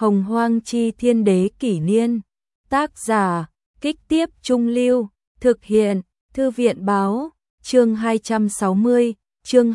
Hồng Hoang Chi Thiên Đế Kỷ Niên. Tác giả, Kích Tiếp Trung Lưu. Thực hiện, Thư viện Báo. Chương 260, chương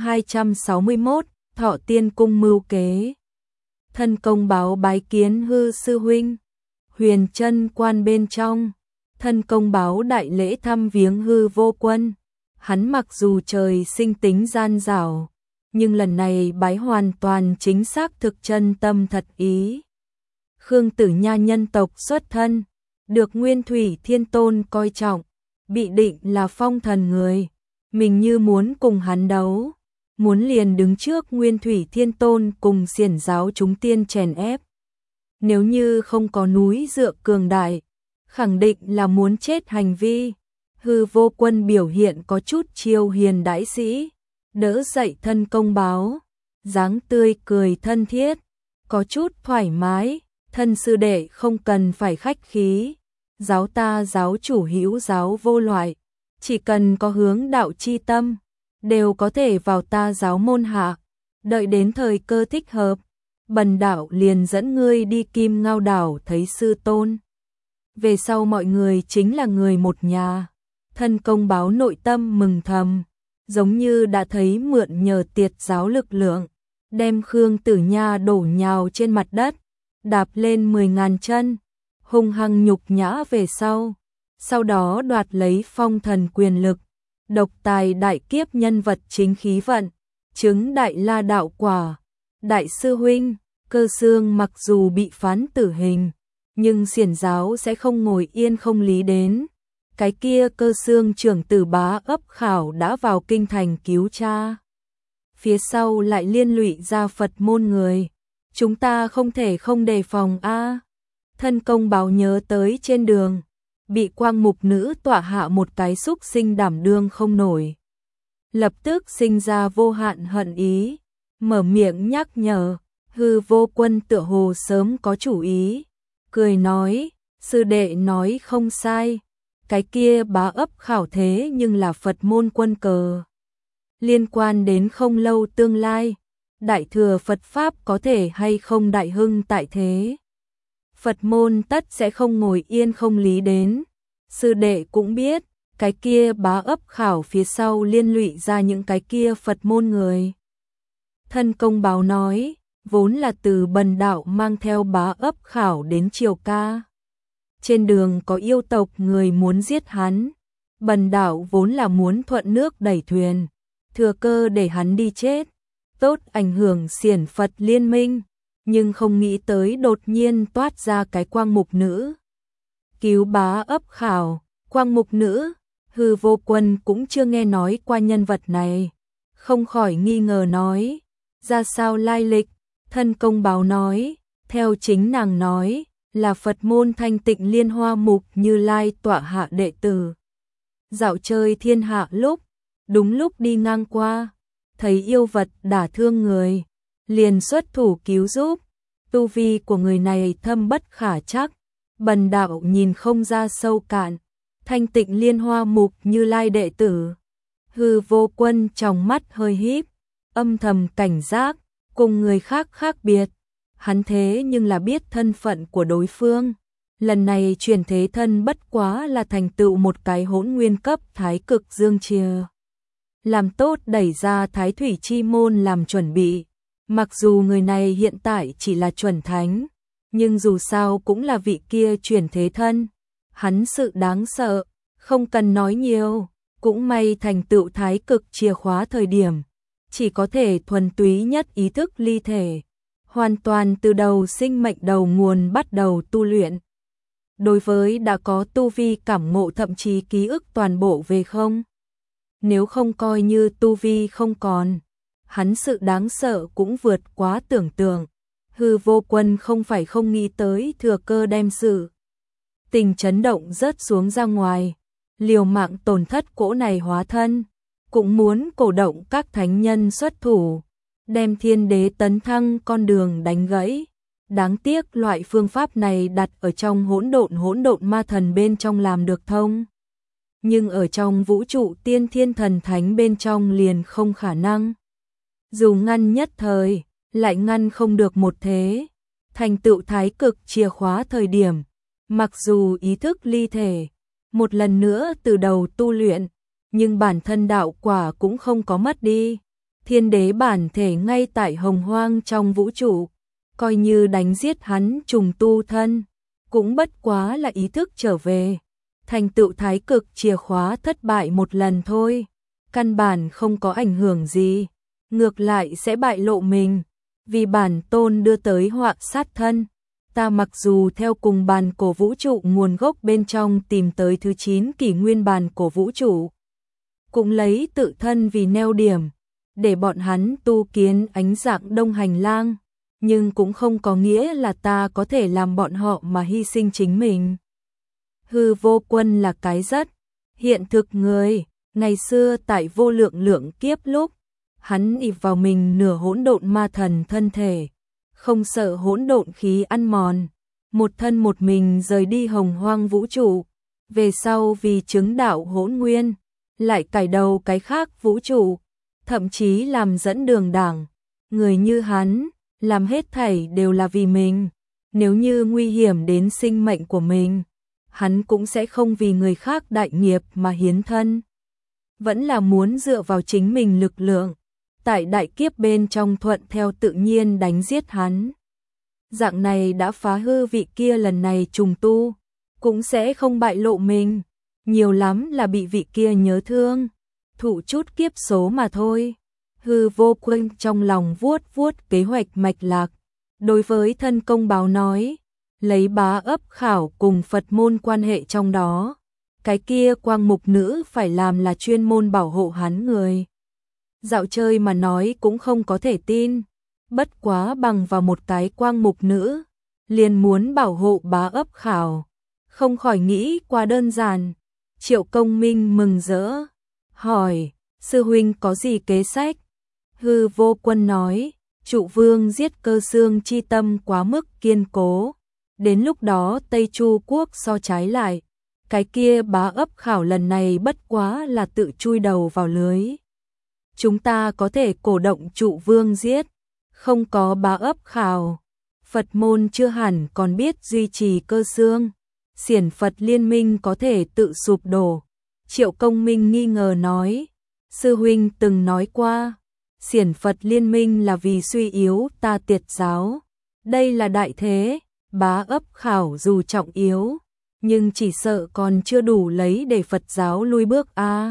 261, Thọ Tiên Cung mưu kế. Thân công báo bái kiến Hư sư huynh. Huyền Chân Quan bên trong, thân công báo đại lễ thăm viếng Hư Vô Quân. Hắn mặc dù trời sinh tính gian dảo, nhưng lần này bái hoàn toàn chính xác thực chân tâm thật ý. Khương Tử Nha nhân tộc xuất thân, được Nguyên Thủy Thiên Tôn coi trọng, bị định là phong thần người. Mình như muốn cùng hắn đấu, muốn liền đứng trước Nguyên Thủy Thiên Tôn cùng xiển giáo chúng tiên chèn ép. Nếu như không có núi dựa cường đại, khẳng định là muốn chết hành vi. Hư Vô Quân biểu hiện có chút chiêu hiền đãi sĩ, đỡ dậy thân công báo, dáng tươi cười thân thiết, có chút thoải mái. Thân sư đệ không cần phải khách khí, giáo ta giáo chủ hữu giáo vô loại, chỉ cần có hướng đạo chi tâm, đều có thể vào ta giáo môn hạ. Đợi đến thời cơ thích hợp, bần đạo liền dẫn ngươi đi Kim Ngao đảo thấy sư tôn. Về sau mọi người chính là người một nhà. Thân công báo nội tâm mừng thầm, giống như đã thấy mượn nhờ tiệt giáo lực lượng, đem Khương Tử Nha đổ nhào trên mặt đất, đạp lên 10.000 chân, hung hăng nhục nhã về sau. Sau đó đoạt lấy phong thần quyền lực, độc tài đại kiếp nhân vật chính khí vận, chứng đại la đạo quả. Đại sư huynh, Cơ Xương mặc dù bị phán tử hình, nhưng xiển giáo sẽ không ngồi yên không lý đến. Cái kia Cơ Xương trưởng tử Bá Ấp Khảo đã vào kinh thành cứu cha, phía sau lại liên lụy ra Phật môn người, chúng ta không thể không đề phòng a. Thân công báo nhớ tới trên đường bị Quang Mục nữ tọa hạ một cái xúc sinh đảm đương không nổi, lập tức sinh ra vô hạn hận ý, mở miệng nhắc nhở. Hư Vô Quân tựa hồ sớm có chủ ý, cười nói, sư đệ nói không sai, cái kia Bá Ấp Khảo thế nhưng là Phật môn quân cờ, liên quan đến không lâu tương lai, đại thừa Phật Pháp có thể hay không đại hưng tại thế. Phật môn tất sẽ không ngồi yên không lý đến. Sư đệ cũng biết, cái kia Bá Ấp Khảo phía sau liên lụy ra những cái kia Phật môn người. Thân công báo nói, vốn là từ bần đạo mang theo Bá Ấp Khảo đến Triều Ca. Trên đường có yêu tộc người muốn giết hắn, bần đạo vốn là muốn thuận nước đẩy thuyền, thừa cơ để hắn đi chết, tốt ảnh hưởng xiển Phật liên minh, nhưng không nghĩ tới đột nhiên toát ra cái Quang Mục nữ. Cứu Bá Ấp Khảo, Quang Mục nữ, Hư Vô Quân cũng chưa nghe nói qua nhân vật này, không khỏi nghi ngờ nói, ra sao lai lịch. Thân công báo nói, theo chính nàng nói, là Phật môn Thanh Tịnh Liên Hoa Mục Như Lai tọa hạ đệ tử. Dạo chơi thiên hạ lúc, đúng lúc đi ngang qua, thấy yêu vật đả thương người, liền xuất thủ cứu giúp. Tu vi của người này thâm bất khả trắc, bần đạo nhìn không ra sâu cạn. Thanh Tịnh Liên Hoa Mục Như Lai đệ tử. Hư Vô Quân trong mắt hơi híp, âm thầm cảnh giác, cùng người khác khác biệt. Hắn thế nhưng là biết thân phận của đối phương. Lần này chuyển thế thân bất quá là thành tựu một cái hỗn nguyên cấp thái cực dương chia. Làm tốt đẩy ra Thái Thủy Chi Môn làm chuẩn bị. Mặc dù người này hiện tại chỉ là chuẩn thánh, nhưng dù sao cũng là vị kia chuyển thế thân. Hắn sự đáng sợ, không cần nói nhiều, cũng may thành tựu thái cực chìa khóa thời điểm, chỉ có thể thuần túy nhất ý thức ly thể, hoàn toàn từ đầu sinh mệnh đầu nguồn bắt đầu tu luyện. Đối với đã có tu vi cảm ngộ thậm chí ký ức toàn bộ về không. Nếu không coi như tu vi không còn, hắn sự đáng sợ cũng vượt quá tưởng tượng. Hư Vô Quân không phải không nghĩ tới thừa cơ đem sự tình chấn động rớt xuống ra ngoài, liều mạng tổn thất cỗ này hóa thân, cũng muốn cổ động các thánh nhân xuất thủ, đem thiên đế tấn thăng con đường đánh gãy. Đáng tiếc loại phương pháp này đặt ở trong hỗn độn ma thần bên trong làm được thông, nhưng ở trong vũ trụ tiên thiên thần thánh bên trong liền không khả năng. Dù ngăn nhất thời, lại ngăn không được một thế. thành tựu thái cực chìa khóa thời điểm, mặc dù ý thức ly thể, một lần nữa từ đầu tu luyện, nhưng bản thân đạo quả cũng không có mất đi. Thiên đế bản thể ngay tại hồng hoang trong vũ trụ, coi như đánh giết hắn trùng tu thân, cũng bất quá là ý thức trở về. Thành tựu thái cực chìa khóa thất bại một lần thôi, căn bản không có ảnh hưởng gì, ngược lại sẽ bại lộ mình, vì bản tôn đưa tới họa sát thân. Ta mặc dù theo cùng bàn cổ vũ trụ nguồn gốc bên trong tìm tới thứ 9 kỷ nguyên bàn cổ vũ trụ, cũng lấy tự thân vì neo điểm, để bọn hắn tu kiến ánh dạng đông hành lang, nhưng cũng không có nghĩa là ta có thể làm bọn họ mà hy sinh chính mình. Hư Vô Quân là cái rất hiện thực người, ngày xưa tại vô lượng lượng kiếp lúc, hắn ỷ vào mình nửa hỗn độn ma thần thân thể, không sợ hỗn độn khí ăn mòn, một thân một mình rời đi hồng hoang vũ trụ, về sau vì chứng đạo hỗn nguyên, lại cải đầu cái khác vũ trụ, thậm chí làm dẫn đường đảng. Người như hắn, làm hết thảy đều là vì mình, nếu như nguy hiểm đến sinh mệnh của mình, hắn cũng sẽ không vì người khác đại nghiệp mà hiến thân. Vẫn là muốn dựa vào chính mình lực lượng, tại đại kiếp bên trong thuận theo tự nhiên đánh giết hắn. Dạng này đã phá hư vị kia lần này trùng tu, cũng sẽ không bại lộ mình, nhiều lắm là bị vị kia nhớ thương, thụ chút kiếp số mà thôi. Hư Vô Quân trong lòng vuốt vuốt kế hoạch mạch lạc, đối với thân công báo nói, lấy bá ấp khảo cùng Phật môn quan hệ trong đó, cái kia quang mục nữ phải làm là chuyên môn bảo hộ hắn người. Dạo chơi mà nói cũng không có thể tin, bất quá bằng vào một cái quang mục nữ, liền muốn bảo hộ bá ấp khảo, không khỏi nghĩ quá đơn giản. Triệu Công Minh mừng rỡ, hỏi, sư huynh có gì kế sách? Hư Vô Quân nói, Trụ Vương giết Cơ Xương chi tâm quá mức kiên cố, đến lúc đó Tây Chu quốc so trái lại, cái kia bá ấp khảo lần này bất quá là tự chui đầu vào lưới. Chúng ta có thể cổ động Trụ Vương giết, không có bá ấp khảo, Phật môn chưa hẳn còn biết duy trì Cơ Xương, xiển Phật liên minh có thể tự sụp đổ. Triệu Công Minh nghi ngờ nói, sư huynh từng nói qua, xiển Phật liên minh là vì suy yếu ta Tiệt giáo, đây là đại thế, bá ấp khảo dù trọng yếu, nhưng chỉ sợ còn chưa đủ lấy để Phật giáo lui bước a.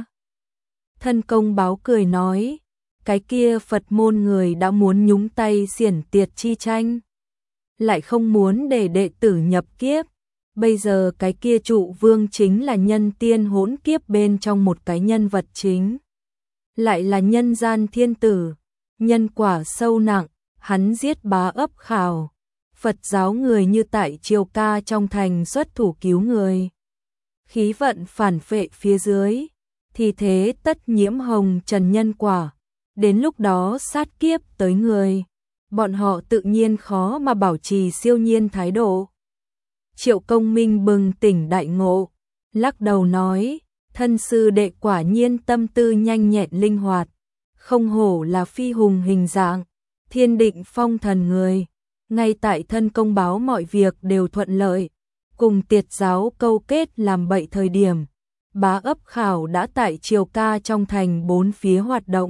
Thân công báo cười nói, cái kia Phật môn người đã muốn nhúng tay xiển Tiệt chi tranh, lại không muốn để đệ tử nhập kiếp. Bây giờ cái kia Trụ Vương chính là nhân tiên hỗn kiếp bên trong một cái nhân vật chính, lại là nhân gian thiên tử, nhân quả sâu nặng, hắn giết bá ấp khảo, Phật giáo người như tại Triều Ca trong thành xuất thủ cứu người. Khí vận phản phệ phía dưới, thì thế tất nhiễm hồng trần nhân quả, đến lúc đó sát kiếp tới người, bọn họ tự nhiên khó mà bảo trì siêu nhiên thái độ. Triệu Công Minh bừng tỉnh đại ngộ, lắc đầu nói, thân sư đệ quả nhiên tâm tư nhanh nhẹn linh hoạt, không hổ là phi hùng hình dạng, thiên định phong thần người. Ngay tại thân công báo mọi việc đều thuận lợi, cùng Tiệt giáo câu kết làm bậy thời điểm, bá ấp khảo đã tại Triều Ca trong thành bốn phía hoạt động.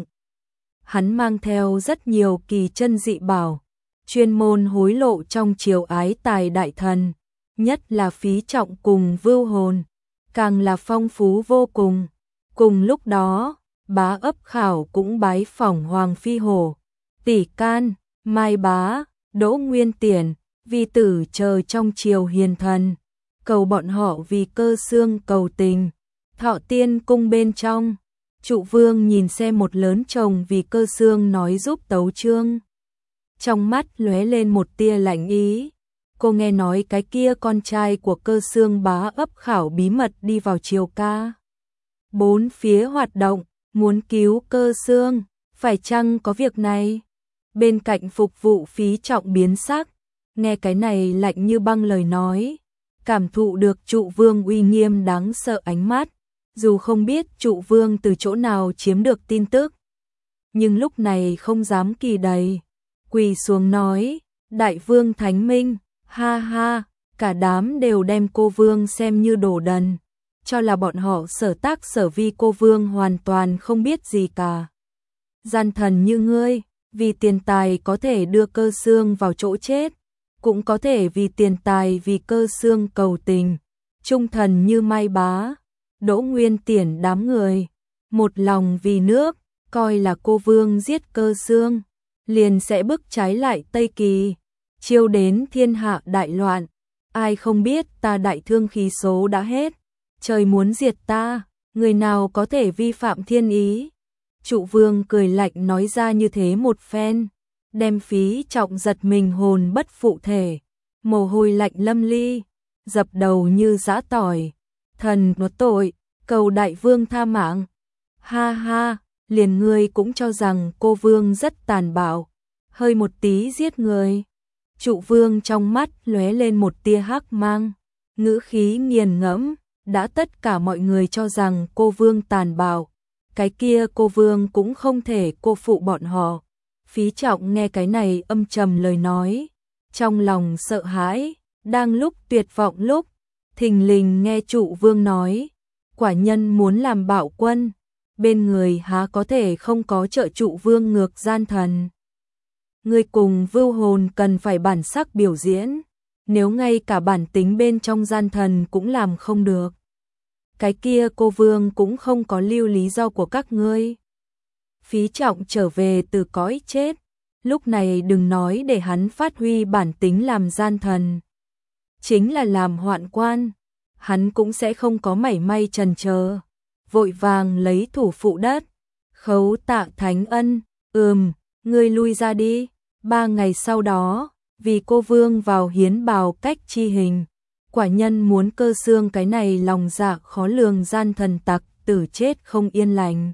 Hắn mang theo rất nhiều kỳ chân dị bảo, chuyên môn hối lộ trong triều ái tài đại thần, nhất là Phí Trọng cùng Vưu Hồn, càng là phong phú vô cùng. Cùng lúc đó, bá ấp khảo cũng bái phỏng Hoàng Phi Hổ, Tỷ Can, Mai Bá, Đỗ Nguyên Tiền, vi tử chờ trong triều hiền thần, cầu bọn họ vì Cơ Xương cầu tình. Thọ Tiên cung bên trong, Trụ Vương nhìn xem một lớn chồng vì Cơ Xương nói giúp tấu chương, trong mắt lóe lên một tia lạnh ý. Cô nghe nói cái kia con trai của Cơ Xương bá ấp khảo bí mật đi vào Triều Ca, bốn phía hoạt động, muốn cứu Cơ Xương, phải chăng có việc này? Bên cạnh phục vụ Phí Trọng biến sắc, nghe cái này lạnh như băng lời nói, cảm thụ được Trụ Vương uy nghiêm đáng sợ ánh mắt, dù không biết Trụ Vương từ chỗ nào chiếm được tin tức, nhưng lúc này không dám kỳ đầy, quỳ xuống nói, Đại vương Thánh Minh, ha ha, cả đám đều đem cô vương xem như đồ đần, cho là bọn họ Sở Tác Sở Vi cô vương hoàn toàn không biết gì cả. Gian thần như ngươi, vì tiền tài có thể đưa Cơ Xương vào chỗ chết, cũng có thể vì tiền tài vì Cơ Xương cầu tình, trung thần như Mai Bá, Đỗ Nguyên Tiễn đám người, một lòng vì nước, coi là cô vương giết Cơ Xương, liền sẽ bức trái lại Tây Kỳ, chiêu đến thiên hạ đại loạn. Ai không biết ta đại thương khí số đã hết, trời muốn diệt ta, người nào có thể vi phạm thiên ý. Trụ vương cười lạnh nói ra như thế một phen, đem Phí Trọng giật mình hồn bất phụ thể, mồ hôi lạnh lâm ly, dập đầu như giã tỏi. Thần nó tội, cầu đại vương tha mạng. Ha ha, liền ngươi cũng cho rằng cô vương rất tàn bạo, hơi một tí giết người. Trụ vương trong mắt lóe lên một tia hắc mang, ngữ khí nghiền ngẫm, đã tất cả mọi người cho rằng cô vương tàn bạo, cái kia cô vương cũng không thể cô phụ bọn họ. Phí Trọng nghe cái này âm trầm lời nói, trong lòng sợ hãi, đang lúc tuyệt vọng lúc, thình lình nghe trụ vương nói, quả nhân muốn làm bạo quân, bên người há có thể không có trợ trụ vương ngược gian thần. Người cùng Vưu Hồn cần phải bản sắc biểu diễn, nếu ngay cả bản tính bên trong gian thần cũng làm không được. Cái kia cô vương cũng không có lưu lý do của các ngươi. Phí Trọng trở về từ cõi chết, lúc này đừng nói để hắn phát huy bản tính làm gian thần. Chính là làm hoạn quan, hắn cũng sẽ không có mảy may chần chờ, vội vàng lấy thủ phụ đất, khấu tạ thánh ân, ngươi lui ra đi. 3 ngày sau đó, vì cô vương vào hiến bào cách chi hình, quả nhân muốn Cơ Xương cái này lòng dạ khó lường gian thần tặc tử chết không yên lành.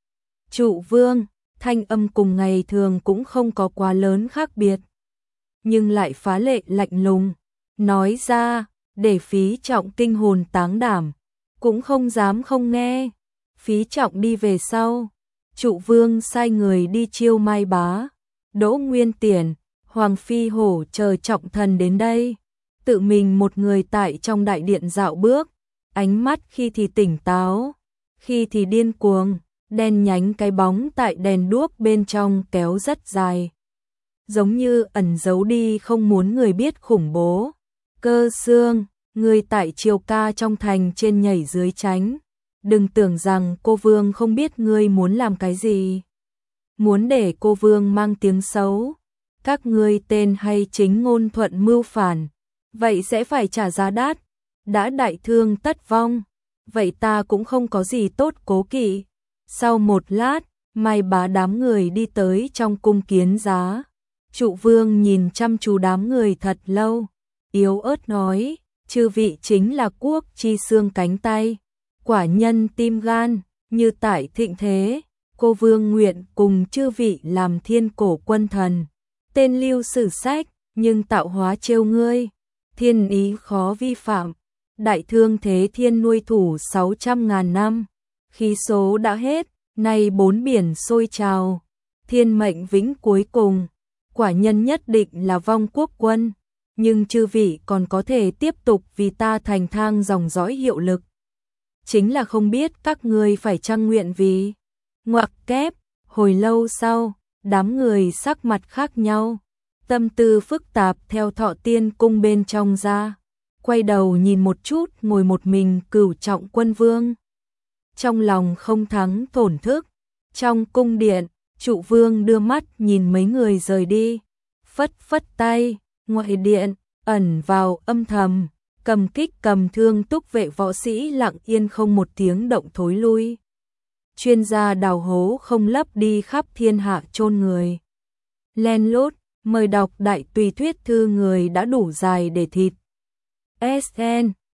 Trụ vương, thanh âm cùng ngày thường cũng không có quá lớn khác biệt, nhưng lại phá lệ lạnh lùng, nói ra, để Phí Trọng kinh hồn táng đảm, cũng không dám không nghe. Phí Trọng đi về sau, trụ vương sai người đi chiêu Mai Bá, Đỗ Nguyên Tiễn, Hoàng Phi Hổ chờ trọng thần đến đây, tự mình một người tại trong đại điện dạo bước, ánh mắt khi thì tỉnh táo, khi thì điên cuồng, đen nhánh cái bóng tại đèn đuốc bên trong kéo rất dài, giống như ẩn giấu đi không muốn người biết khủng bố. Cơ Xương, người tại triều ca trong thành trên nhảy dưới tránh, đừng tưởng rằng cô vương không biết ngươi muốn làm cái gì. Muốn để cô vương mang tiếng xấu, các ngươi tên hay chính ngôn thuận mưu phản, vậy sẽ phải trả giá đắt, đã đại thương tất vong, vậy ta cũng không có gì tốt cố kỵ. Sau một lát, Mai Bá đám người đi tới trong cung kiến giá, trụ vương nhìn chăm chú đám người thật lâu, yếu ớt nói, chư vị chính là quốc chi xương cánh tay, quả nhân tim gan, như tại thịnh thế, cô vương nguyện cùng chư vị làm thiên cổ quân thần, tên lưu sử sách, nhưng tạo hóa trêu ngươi, thiên ý khó vi phạm, đại thương thế thiên nuôi thủ 600.000 năm, khí số đã hết, nay 4 biển sôi trào, thiên mệnh vĩnh cuối cùng, quả nhân nhất định là vong quốc quân, nhưng chư vị còn có thể tiếp tục vì ta thành thang dòng dõi hiệu lực. Chính là không biết các ngươi phải chăng nguyện vì. Ngoặc kép, hồi lâu sau, đám người sắc mặt khác nhau, tâm tư phức tạp theo Thọ Tiên cung bên trong ra, quay đầu nhìn một chút ngồi một mình Cửu Trọng quân vương. Trong lòng không thắng thổn thức, trong cung điện, trụ vương đưa mắt nhìn mấy người rời đi, phất phất tay, ngoại điện, ẩn vào âm thầm, cầm kích cầm thương túc vệ võ sĩ lặng yên không một tiếng động thối lui. Chuyên gia đào hố không lấp đi khắp thiên hạ chôn người. Len lút, mời đọc đại tùy thuyết thư người đã đủ dài để thịt. SN